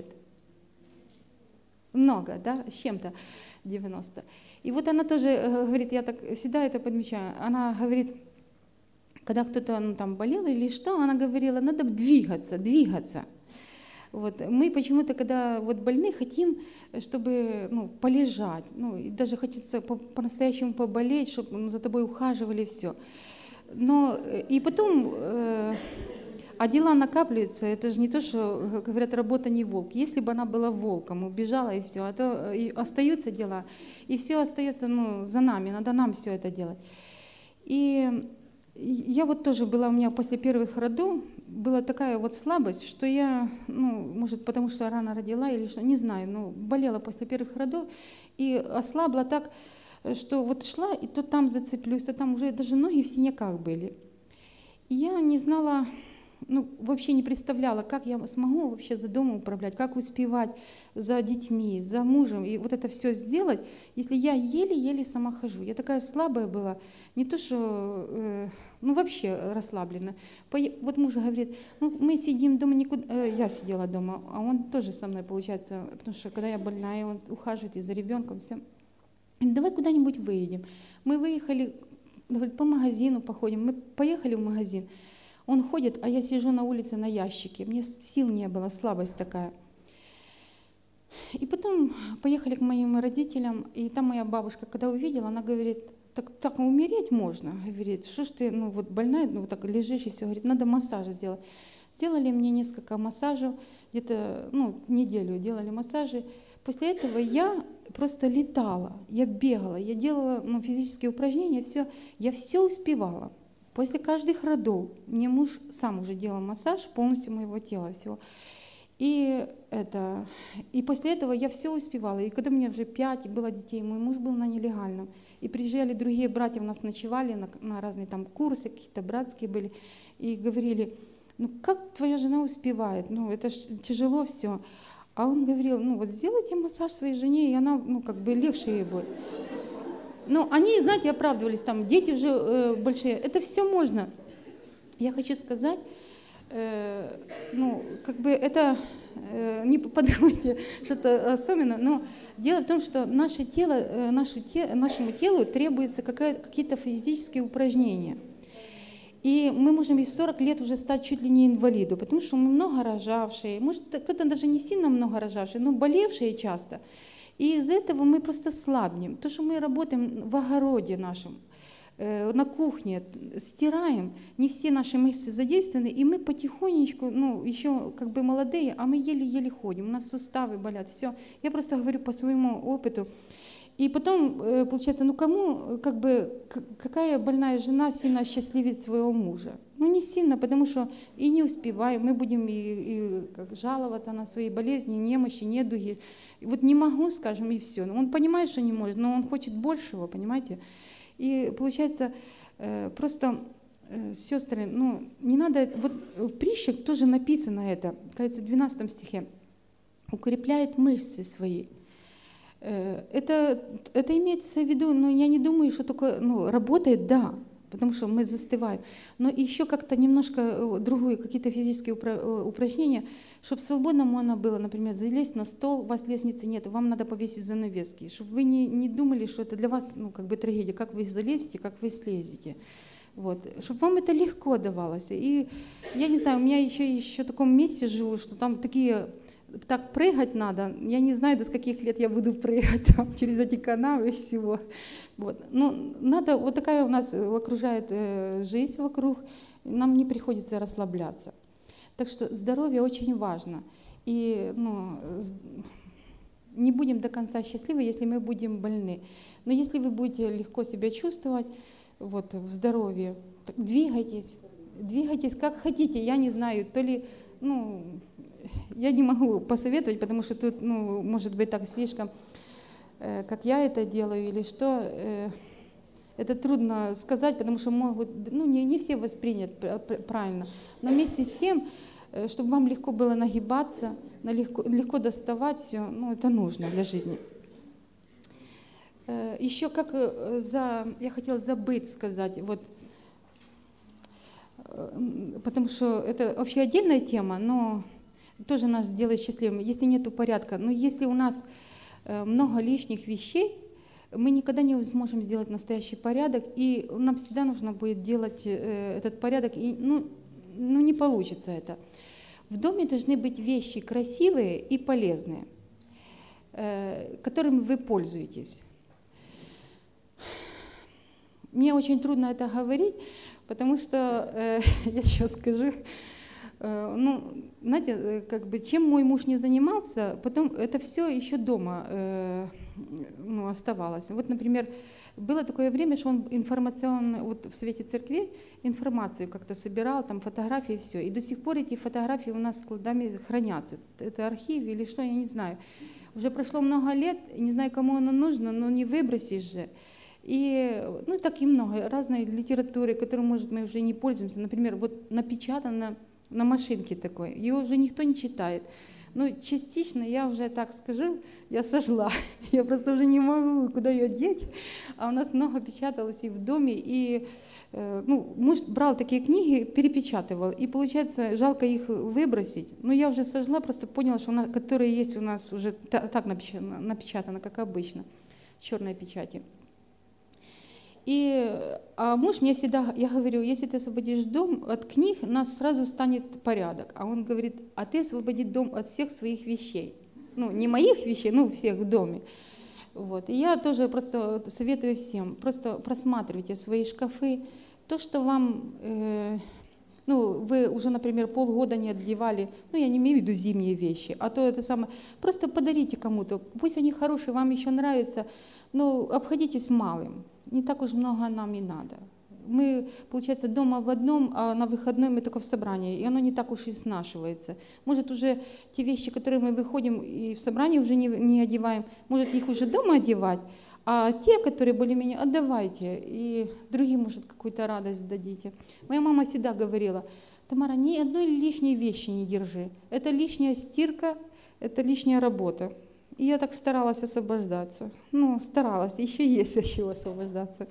Много, да, с чем-то девяносто. И вот она тоже говорит, я так всегда это подмечаю, она говорит, когда кто-то, ну, там болел или что, она говорила, надо двигаться, двигаться. Вот. Мы почему-то, когда вот больны, хотим, чтобы, ну, полежать, ну, и даже хочется по- по-настоящему поболеть, чтобы за тобой ухаживали, все. Но э, и потом, э, а дела накапливаются, это же не то, что, э, говорят, работа не волк. Если бы она была волком, убежала и все, а то и остаются дела, и все остается, ну, за нами, надо нам все это делать. И я вот тоже была, у меня после первых родов была такая вот слабость, что я, ну, может, потому что рано родила или что, не знаю, но болела после первых родов и ослабла так, э, что вот шла, и то там зацеплюсь, то там уже даже ноги в синяках были. И я не знала, ну, вообще не представляла, как я смогу вообще за домом управлять, как успевать за детьми, за мужем, и вот это все сделать, если я еле-еле сама хожу. Я такая слабая была, не то что, э, ну, вообще расслаблена. Пое- Вот муж говорит, ну, мы сидим дома, никуда, э, я сидела дома, а он тоже со мной, получается, потому что когда я больная, он ухаживает и за ребенком, все. Давай куда-нибудь выедем. Мы выехали, говорит, по магазину походим. Мы поехали в магазин. Он ходит, а я сижу на улице на ящике. Мне сил не было, слабость такая. И потом поехали к моим родителям, и там моя бабушка, когда увидела, она говорит, так, так умереть можно. Говорит, что ж ты, ну вот больная, ну вот так лежишь и все. Говорит, надо массаж сделать. Сделали мне несколько массажей, где-то, ну, неделю делали массажи. После этого я просто летала, я бегала, я делала, ну, физические упражнения, все, я все успевала. После каждых родов мне муж сам уже делал массаж полностью моего тела всего. И, это, и после этого я все успевала. И когда мне уже пять было детей, мой муж был на нелегальном. И приезжали другие братья, у нас ночевали на, на разные там курсы, какие-то братские были. И говорили, ну как твоя жена успевает? Ну это ж тяжело все. А он говорил, ну вот сделайте массаж своей жене, и она, ну как бы легче ей будет. Ну они, знаете, оправдывались, там дети уже э, большие. Это все можно. Я хочу сказать, э, ну, как бы это, э, не подумайте что-то особенное, но дело в том, что наше тело, э, нашу те, нашему телу требуются какие-то физические упражнения. И мы можем и в сорок лет уже стать чуть ли не инвалидом, потому что мы много рожавшие, может кто-то даже не сильно много рожавшие, но болевшие часто. И из этого мы просто слабнем. То, что мы работаем в огороде нашем, э, на кухне, стираем, не все наши мышцы задействованы, и мы потихонечку, ну, еще как бы молодые, а мы еле-еле ходим, у нас суставы болят, все. Я просто говорю по своему опыту. И потом, э, получается, ну кому, как бы, какая больная жена сильно счастливит своего мужа? Ну не сильно, потому что и не успеваем, мы будем и, и как, жаловаться на свои болезни, немощи, недуги. Вот не могу, скажем, и все. Он понимает, что не может, но он хочет большего, понимаете? И получается, э, просто, э, сестры, ну не надо, вот в притчах тоже написано это, кажется, в двенадцатом стихе, укрепляет мышцы свои. Это, это имеется в виду, ну, я не думаю, что такое, ну, работает, да, потому что мы застываем, но еще как-то немножко другие, какие-то физические упражнения, чтобы свободно можно было, например, залезть на стол, у вас лестницы нет, вам надо повесить занавески, чтобы вы не, не думали, что это для вас, ну, как бы трагедия, как вы залезете, как вы слезете. Вот, чтобы вам это легко давалось. И я не знаю, у меня еще, еще в таком месте живу, что там такие, так прыгать надо. Я не знаю, до скольких лет я буду прыгать там, через эти канавы и всего. Вот. Но надо, вот такая у нас окружает э, жизнь вокруг, нам не приходится расслабляться. Так что здоровье очень важно. И ну, не будем до конца счастливы, если мы будем больны. Но если вы будете легко себя чувствовать, вот, в здоровье, двигайтесь, двигайтесь как хотите, я не знаю, то ли, ну, я не могу посоветовать, потому что тут, ну, может быть так слишком, э, как я это делаю или что, э, это трудно сказать, потому что могут, ну, не, не все воспринят правильно, но вместе с тем, э, чтобы вам легко было нагибаться, легко, легко доставать все, ну, это нужно для жизни. Еще как за, я хотела забыть сказать, вот, потому что это вообще отдельная тема, но тоже нас делает счастливыми, если нет порядка. Но если у нас много лишних вещей, мы никогда не сможем сделать настоящий порядок, и нам всегда нужно будет делать этот порядок, и ну, ну не получится это. В доме должны быть вещи красивые и полезные, которыми вы пользуетесь. Мне очень трудно это говорить, Потому что, э, я сейчас скажу, э, ну, знаете, э, как бы, чем мой муж не занимался, потом это все еще дома э, ну, оставалось. Вот, например, было такое время, что он информационно, вот в Совете Церквей информацию как-то собирал, там фотографии, все. И до сих пор эти фотографии у нас складами хранятся. Это архив или что, я не знаю. Уже прошло много лет, не знаю, кому оно нужно, но не выбросишь же. И, ну, так и много разной литературы, которой, может, мы уже не пользуемся. Например, вот напечатано на машинке такой, его уже никто не читает. Ну, частично, я уже так скажу, я сожгла. Я просто уже не могу, куда ее деть. А у нас много печаталось и в доме, и э, ну, муж брал такие книги, перепечатывал. И получается, жалко их выбросить. Но я уже сожгла, просто поняла, что она, которые есть у нас уже та, так напечатано, напечатано, как обычно, черной печати. И, а муж мне всегда, я говорю, если ты освободишь дом от книг, у нас сразу станет порядок. А он говорит, а ты освободи дом от всех своих вещей. Ну, не моих вещей, ну, всех в доме. Вот. И я тоже просто советую всем, просто просматривайте свои шкафы. То, что вам, э, ну, вы уже, например, полгода не одевали, ну, я не имею в виду зимние вещи, а то это самое, просто подарите кому-то, пусть они хорошие, вам еще нравятся, но обходитесь малым. Не так уж много нам и надо. Мы, получается, дома в одном, а на выходной мы только в собрании, и оно не так уж и снашивается. Может, уже те вещи, которые мы выходим и в собрании уже не, не одеваем, может, их уже дома одевать, а те, которые более-менее, отдавайте, и другим, может, какую-то радость дадите. Моя мама всегда говорила, Тамара, ни одной лишней вещи не держи. Это лишняя стирка, это лишняя работа. И я так старалась освобождаться. Ну, старалась, еще есть от чего освобождаться.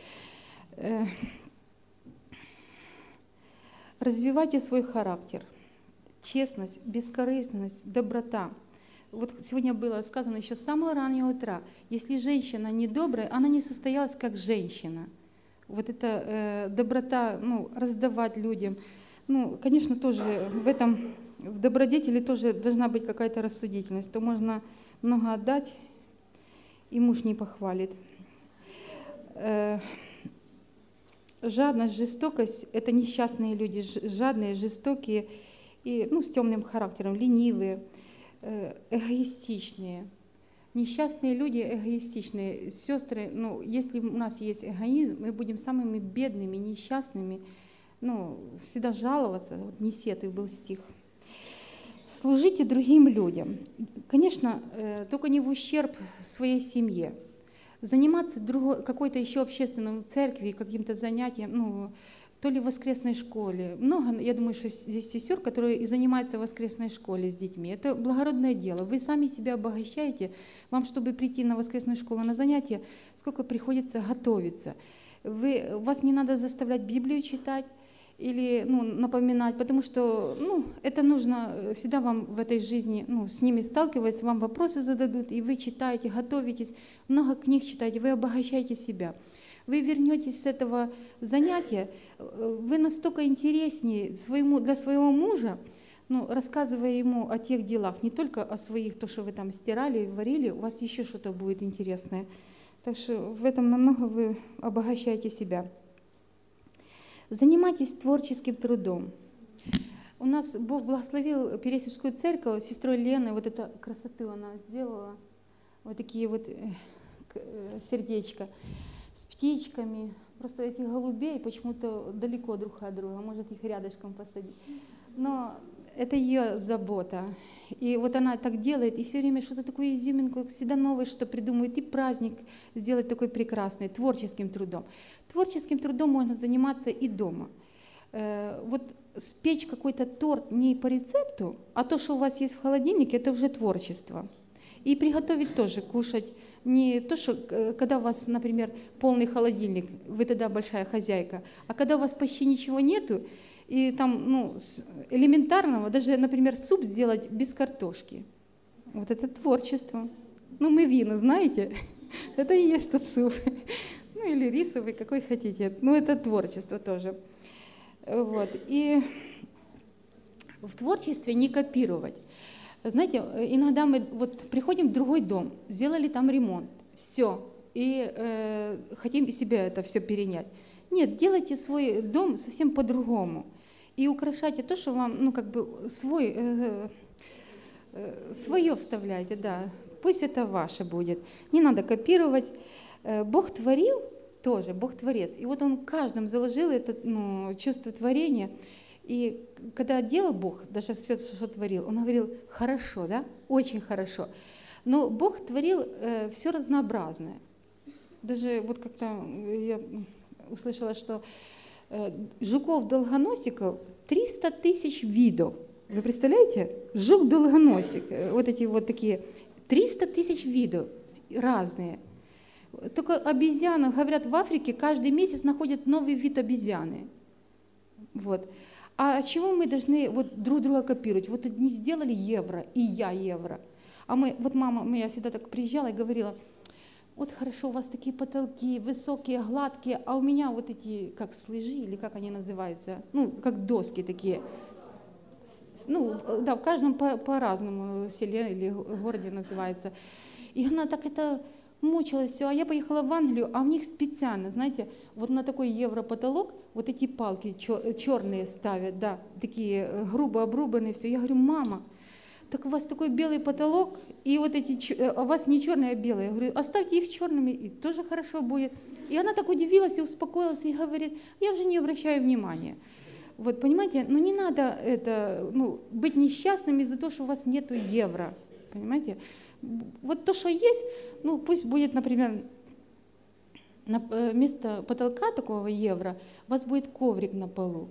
Развивайте свой характер. Честность, бескорыстность, доброта. Вот сегодня было сказано еще с самого раннего утра. Если женщина недобрая, она не состоялась как женщина. Вот эта э, доброта, ну, раздавать людям. Ну, конечно, тоже в этом, в добродетели тоже должна быть какая-то рассудительность. То можно много отдать, и муж не похвалит. Э, жадность, жестокость – это несчастные люди, жадные, жестокие, и, ну, с темным характером, ленивые, э, эгоистичные. Несчастные люди эгоистичные. Сестры, ну, если у нас есть эгоизм, мы будем самыми бедными, несчастными, ну, всегда жаловаться. Вот «Не сетуй» был стих. Служите другим людям. Конечно, э, только не в ущерб своей семье. Заниматься другой, какой-то еще общественной церкви, каким-то занятием, ну, то ли в воскресной школе. Много, я думаю, что здесь сестер, которые и занимаются в воскресной школе с детьми. Это благородное дело. Вы сами себя обогащаете. Вам, чтобы прийти на воскресную школу на занятия, сколько приходится готовиться. Вы, вас не надо заставлять Библию читать или, ну, напоминать, потому что, ну, это нужно всегда вам в этой жизни, ну, с ними сталкиваясь, вам вопросы зададут, и вы читаете, готовитесь, много книг читаете, вы обогащаете себя. Вы вернетесь с этого занятия, вы настолько интереснее своему, для своего мужа, ну, рассказывая ему о тех делах, не только о своих, то, что вы там стирали, варили, у вас еще что-то будет интересное. Так что в этом намного вы обогащаете себя. Занимайтесь творческим трудом. У нас Бог благословил Пересипскую церковь, сестрой Леной, вот эту красоту она сделала, вот такие вот сердечко с птичками. Просто этих голубей почему-то далеко друг от друга, может их рядышком посадить. Но это ее забота. И вот она так делает, и все время что-то такое изюминку, всегда новое что придумывает, и праздник сделать такой прекрасный, творческим трудом. Творческим трудом можно заниматься и дома. Вот спечь какой-то торт не по рецепту, а то, что у вас есть в холодильнике, это уже творчество. И приготовить тоже, кушать. Не то, что когда у вас, например, полный холодильник, вы тогда большая хозяйка, а когда у вас почти ничего нету, и там, ну, элементарного, даже, например, суп сделать без картошки. Вот это творчество. Ну, мы вина, знаете? Это и есть тот суп. Ну, или рисовый, какой хотите. Ну, это творчество тоже. Вот. И в творчестве не копировать. Знаете, иногда мы вот приходим в другой дом, сделали там ремонт, все, и э, хотим из себя это все перенять. Нет, делайте свой дом совсем по-другому. И украшайте то, что вам, ну, как бы свой, э, э, свое вставляйте, да. Пусть это ваше будет. Не надо копировать. Э, Бог творил тоже, Бог творец. И вот Он каждым заложил это, ну, чувство творения. И когда делал Бог, даже все, что творил, Он говорил, хорошо, да, очень хорошо. Но Бог творил э, все разнообразное. Даже вот как-то я услышала, что э, жуков-долгоносиков триста тысяч видов. Вы представляете? Жук-долгоносик, э, вот эти вот такие, триста тысяч видов разные. Только обезьяны, говорят, в Африке каждый месяц находят новый вид обезьяны. Вот. А чего мы должны вот друг друга копировать? Вот одни сделали евро, и я евро. А мы, вот мама моя всегда так приезжала и говорила, вот хорошо, у вас такие потолки высокие, гладкие, а у меня вот эти, как слыжи, или как они называются, ну, как доски такие. Ну, да, в каждом по- по-разному селе или городе называется. И она так это мучилась все. А я поехала в Англию, а у них специально, знаете, вот на такой европотолок вот эти палки черные ставят, да, такие э, грубо обрубанные, все. Я говорю, мама, так у вас такой белый потолок, и вот эти, чё- э, а у вас не черные, а белые. Я говорю, оставьте их черными, и тоже хорошо будет. И она так удивилась и успокоилась, и говорит, я уже не обращаю внимания. Вот, понимаете, ну не надо это, ну, быть несчастным из-за того, что у вас нету евро, понимаете. Вот то, что есть, ну пусть будет, например, на, э, вместо потолка такого евро у вас будет коврик на полу.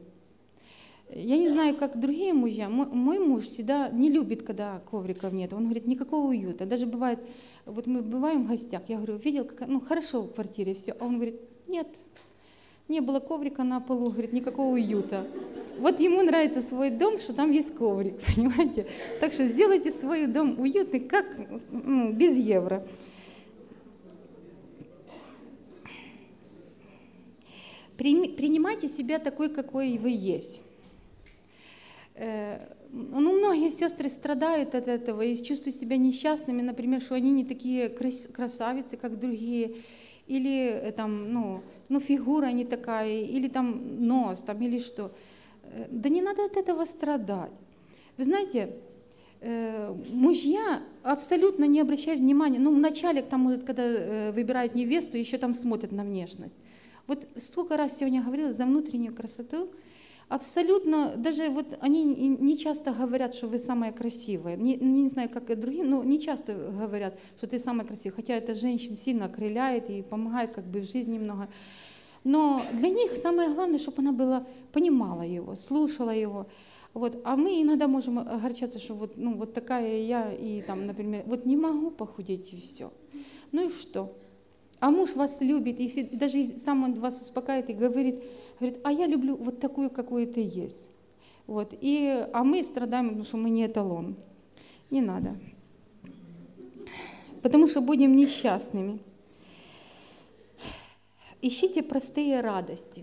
Я не знаю, как другие мужья, мой, мой муж всегда не любит, когда ковриков нет. Он говорит, никакого уюта. Даже бывает, вот мы бываем в гостях, я говорю, видел, как, ну хорошо в квартире все, а он говорит, нет, не было коврика на полу, говорит, никакого уюта. Вот ему нравится свой дом, что там есть коврик, понимаете? Так что сделайте свой дом уютный, как, ну, без евро. Принимайте себя такой, какой вы есть. Ну, многие сестры страдают от этого и чувствуют себя несчастными, например, что они не такие красавицы, как другие, или там, ну, ну фигура не такая, или там нос, там, или что. Да не надо от этого страдать. Вы знаете, мужья абсолютно не обращают внимания, ну, вначале, там, может, когда выбирают невесту, еще там смотрят на внешность. Вот сколько раз сегодня говорила за внутреннюю красоту, абсолютно, даже вот они не часто говорят, что вы самая красивая. Не, не знаю, как и другие, но не часто говорят, что ты самая красивая. Хотя это женщин сильно окрыляет и помогает как бы в жизни много. Но для них самое главное, чтобы она была, понимала его, слушала его. Вот. А мы иногда можем огорчаться, что вот, ну, вот такая я, и там, например, вот не могу похудеть и все. Ну и что? А муж вас любит, и, все, и даже сам он вас успокаивает и говорит, говорит, а я люблю вот такую, какую ты есть. Вот. И, а мы страдаем, потому что мы не эталон. Не надо. Потому что будем несчастными. Ищите простые радости.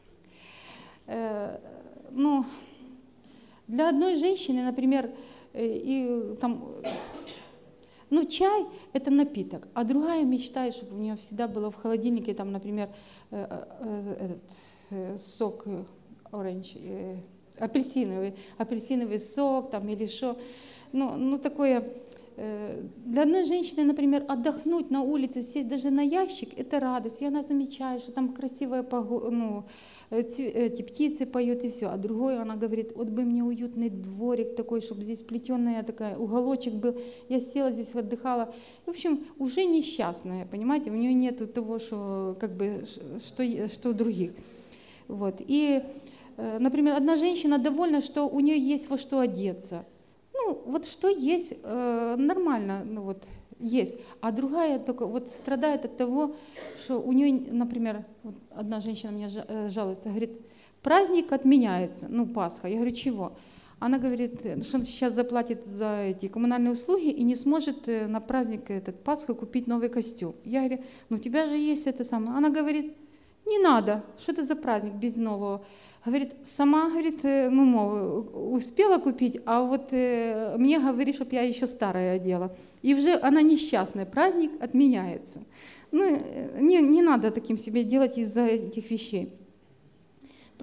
Э, ну, для одной женщины, например, э, и, там, ну, чай – это напиток, а другая мечтает, чтобы у нее всегда было в холодильнике, там, например, э, э, этот, э, сок оранж, э, апельсиновый, апельсиновый сок там, или что. Ну, ну такое, э, для одной женщины, например, отдохнуть на улице, сесть даже на ящик – это радость, и она замечает, что там красивая погода, ну, эти птицы поют и все. А другой, она говорит, вот бы мне уютный дворик такой, чтобы здесь плетеная такая, уголочек был, я села здесь, отдыхала. В общем, уже несчастная, понимаете, у нее нету того, что, как бы, что, что у других. Вот. И, например, одна женщина довольна, что у нее есть во что одеться. Ну, вот что есть, нормально, ну вот, есть. А другая только вот страдает от того, что у нее, например, вот одна женщина мне жалуется, говорит, праздник отменяется, ну, Пасха. Я говорю, чего? Она говорит, что она сейчас заплатит за эти коммунальные услуги и не сможет на праздник этот Пасху купить новый костюм. Я говорю, ну, у тебя же есть это самое. Она говорит, не надо, что это за праздник без нового? Говорит, сама, говорит, ну, мол, успела купить, а вот э, мне говорит, чтобы я еще старое одела. И уже она несчастная, праздник отменяется. Ну, не, не надо таким себе делать из-за этих вещей.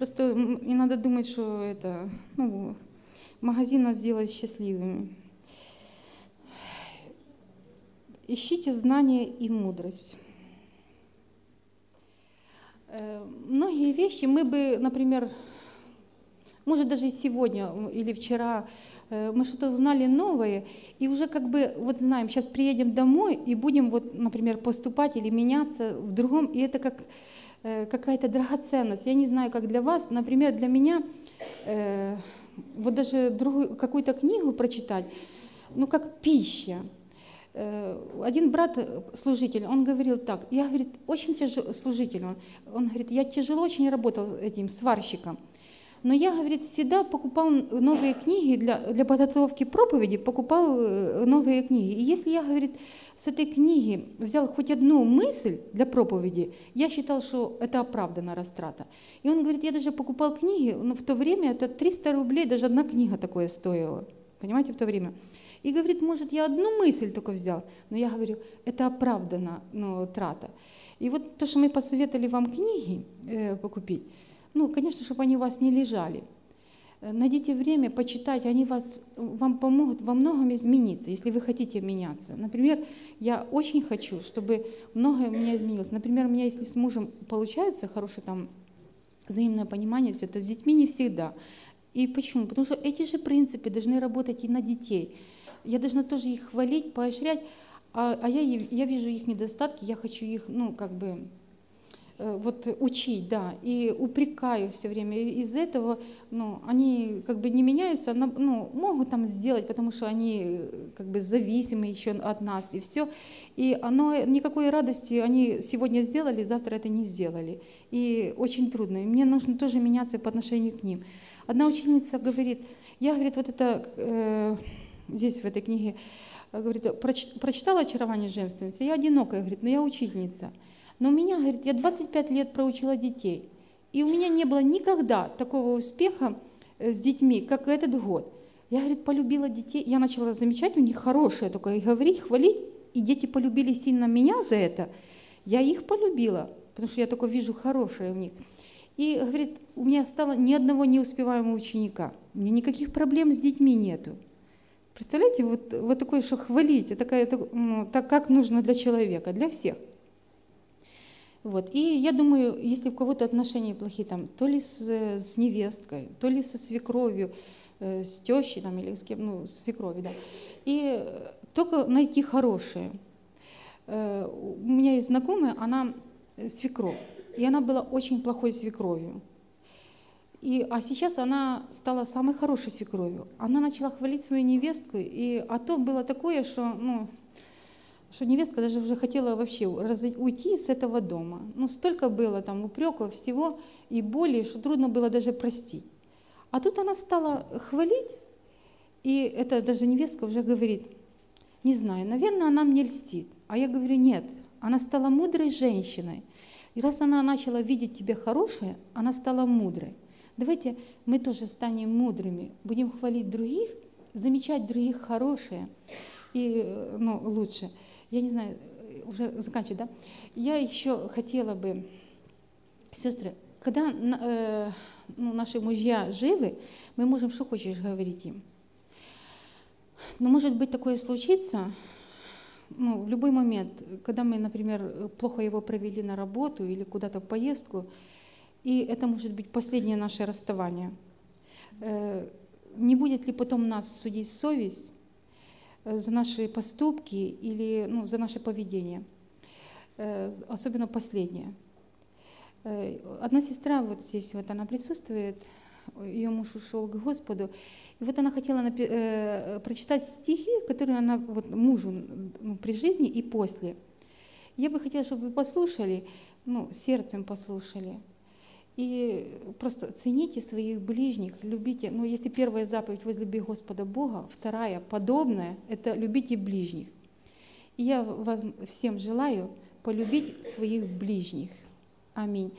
Просто м, не надо думать, что это, ну, магазин нас сделает счастливыми. Ищите знания и мудрость. Э, Многие вещи мы бы, например, может даже и сегодня или вчера э, мы что-то узнали новое, и уже как бы вот знаем, сейчас приедем домой и будем вот, например, поступать или меняться в другом, и это как э, какая-то драгоценность. Я не знаю, как для вас, например, для меня э, вот даже другую какую-то книгу прочитать, ну как пища. Э, Один брат, э, служитель, он говорил так, я, говорит, очень тяжело, служитель, он, он говорит, я тяжело очень работал этим сварщиком, но я, говорит, всегда покупал новые книги для, для подготовки проповеди, покупал э, новые книги. И если я, говорит, с этой книги взял хоть одну мысль для проповеди, я считал, что это оправданная растрата. И он говорит, я даже покупал книги, но в то время это триста рублей, даже одна книга такое стоила, понимаете, в то время. И говорит, может, я одну мысль только взял, но я говорю, это оправдана, ну, трата. И вот то, что мы посоветовали вам книги э, покупить, ну, конечно, чтобы они у вас не лежали. Э, Найдите время почитать, они вас, вам помогут во многом измениться, если вы хотите меняться. Например, я очень хочу, чтобы многое у меня изменилось. Например, у меня, если с мужем получается хорошее там взаимное понимание, все, то с детьми не всегда. И почему? Потому что эти же принципы должны работать и на детей. Я должна тоже их хвалить, поощрять, а, а я, я вижу их недостатки, я хочу их, ну, как бы, э, вот учить, да, и упрекаю все время. И из этого, ну, они как бы не меняются, но, ну, могут там сделать, потому что они э, как бы зависимы еще от нас, и все. И оно, никакой радости они сегодня сделали, завтра это не сделали. И очень трудно. И мне нужно тоже меняться по отношению к ним. Одна ученица говорит, я, говорит, вот это э, здесь в этой книге, э, говорит, проч- прочитала «Очарование женственности», я одинокая, говорит, но я учительница. Но у меня, говорит, я двадцать пять лет проучила детей, и у меня не было никогда такого успеха э, с детьми, как этот год. Я, говорит, полюбила детей, я начала замечать у них хорошее такое, и говорить, хвалить, и дети полюбили сильно меня за это. Я их полюбила, потому что я только вижу хорошее в них. И, говорит, у меня стало ни одного неуспеваемого ученика. У меня никаких проблем с детьми нету. Представляете, вот, вот такое, что хвалить, это такая, ну, так как нужно для человека, для всех. Вот. И я думаю, если у кого-то отношения плохие, там, то ли с, с невесткой, то ли со свекровью, э, с тещей там, или с кем, ну, с свекровью, да. И э, только найти хорошее. Э, у меня есть знакомая, она э, свекровь, и она была очень плохой свекровью. И, а сейчас она стала самой хорошей свекровью. Она начала хвалить свою невестку, и, а то было такое, что, ну, что невестка даже уже хотела вообще раз, уйти с этого дома. Ну, столько было там упреков, всего и боли, что трудно было даже простить. А тут она стала хвалить, и это даже невестка уже говорит, не знаю, наверное, она мне льстит. А я говорю, нет, она стала мудрой женщиной. И раз она начала видеть тебя хорошее, она стала мудрой. Давайте мы тоже станем мудрыми, будем хвалить других, замечать других хорошее и, ну, лучше. Я не знаю, уже заканчивать, да? Я еще хотела бы, сестры, когда э, ну, наши мужья живы, мы можем что хочешь говорить им. Но может быть такое случится, ну, в любой момент, когда мы, например, плохо его провели на работу или куда-то в поездку, и это может быть последнее наше расставание. Э, Не будет ли потом нас судить совесть э, за наши поступки или, ну, за наше поведение? Э, Особенно последнее. Э, Одна сестра, вот здесь вот она присутствует, ее муж ушел к Господу, и вот она хотела напи- э, прочитать стихи, которые она вот, мужу, ну, при жизни и после. Я бы хотела, чтобы вы послушали, ну, сердцем послушали. И просто цените своих ближних, любите. Ну, если первая заповедь «возлюби Господа Бога», вторая, подобная, это «любите ближних». И я вам всем желаю полюбить своих ближних. Аминь.